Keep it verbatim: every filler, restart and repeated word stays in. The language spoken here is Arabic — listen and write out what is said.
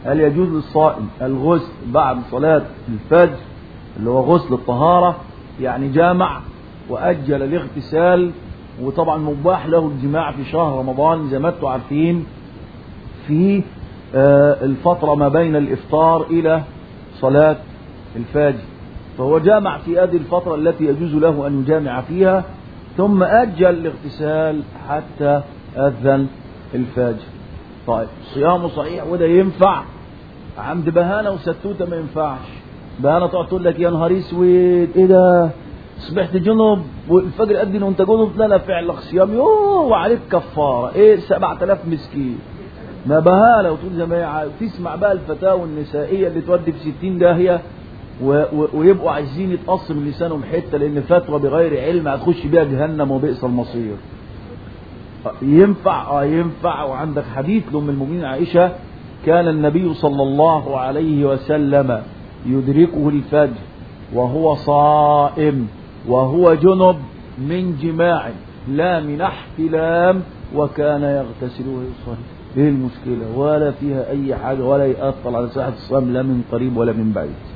هل يجوز للصائم الغسل بعد صلاة الفجر اللي هو غسل الطهارة؟ يعني جامع وأجل الاغتسال، وطبعا مباح له الجماع في شهر رمضان زي ما انتم عارفين في الفترة ما بين الإفطار إلى صلاة الفجر، فهو جامع في هذه الفترة التي يجوز له أن يجامع فيها، ثم أجل الاغتسال حتى أذن الفجر. طيب صيامه صحيح وده ينفع؟ عمد بهانة وستوتة ما ينفعش. بهانة تقعد تقول لك يا نهار اسود ايه ده، صبحت جنب والفجر أذن وانت جنب، لا لا فعلك صيام يوه وعليك كفارة ايه سبعة آلاف مسكين. ما بهالة وتقول زي ما هي، تسمع بقى الفتاوى النسائية اللي تودي في ستين داهية و... و... ويبقوا عايزين يتقص من لسانهم حتة لأن فتوى بغير علم هتخش بيها جهنم وبئس المصير. ينفع اه ينفع. وعندك حديث لأم المؤمنين عائشة كان النبي صلى الله عليه وسلم يدركه الفجر وهو صائم وهو جنب من جماع لا من احتلام، وكان يغتسل ويصلي. ايه المشكلة؟ ولا فيها اي حاجة ولا يأثر على صحة الصيام لا من قريب ولا من بعيد.